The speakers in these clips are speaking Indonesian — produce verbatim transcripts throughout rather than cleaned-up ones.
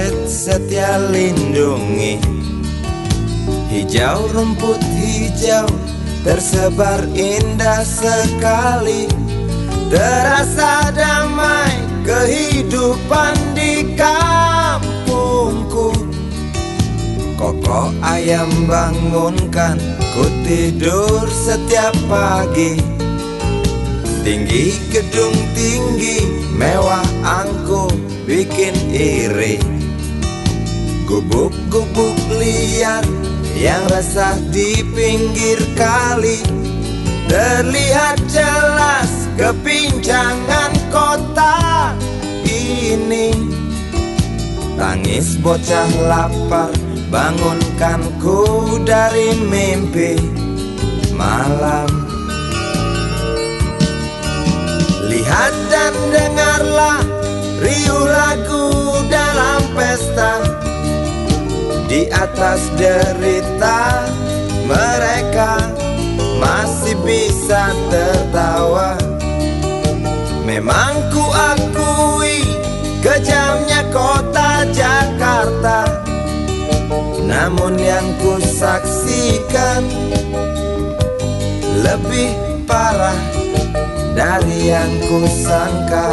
sawit setia lindungi. Hijau rumput hijau tersebar indah sekali. Terasa damai kehidupan di kampungku. Koko ayam bangunkan ku tidur setiap pagi. Tinggi gedung tinggi mewah angkuh bikin iri. Gubuk-gubuk liar yang resah di pinggir kali. Terlihat jelas kepincangan kota ini. Tangis bocah lapar bangunkanku dari mimpi malam. Lihat dan dengarlah riuh lagu dalam pesta. Di atas derita mereka masih bisa tertawa. Memang ku akui kejamnya kota Jakarta, namun yang ku saksikan lebih parah dari yang ku sangka.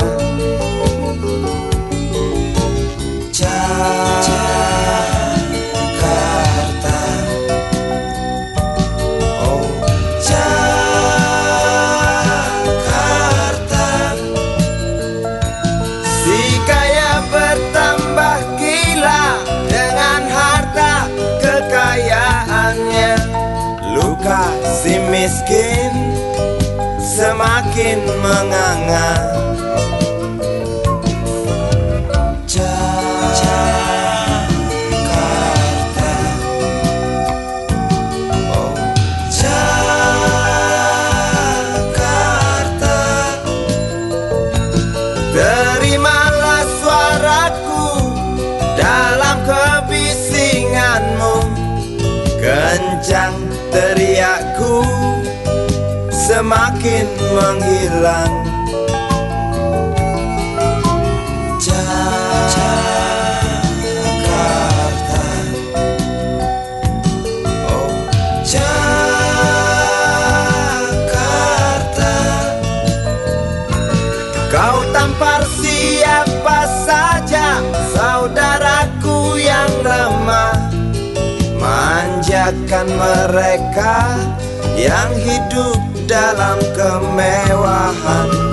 Jakarta, oh Jakarta. Si kaya bertambah gila dengan harta kekayaannya. Luka si miskin semakin menganga. Jakarta, oh Jakarta. Terimalah suaraku dalam kebisinganmu. Kencang teriakku semakin menghilang. Jakarta, oh Jakarta. Kau tampar siapa saja, saudaraku yang lemah. Manjakan mereka yang hidup dalam kemewahan.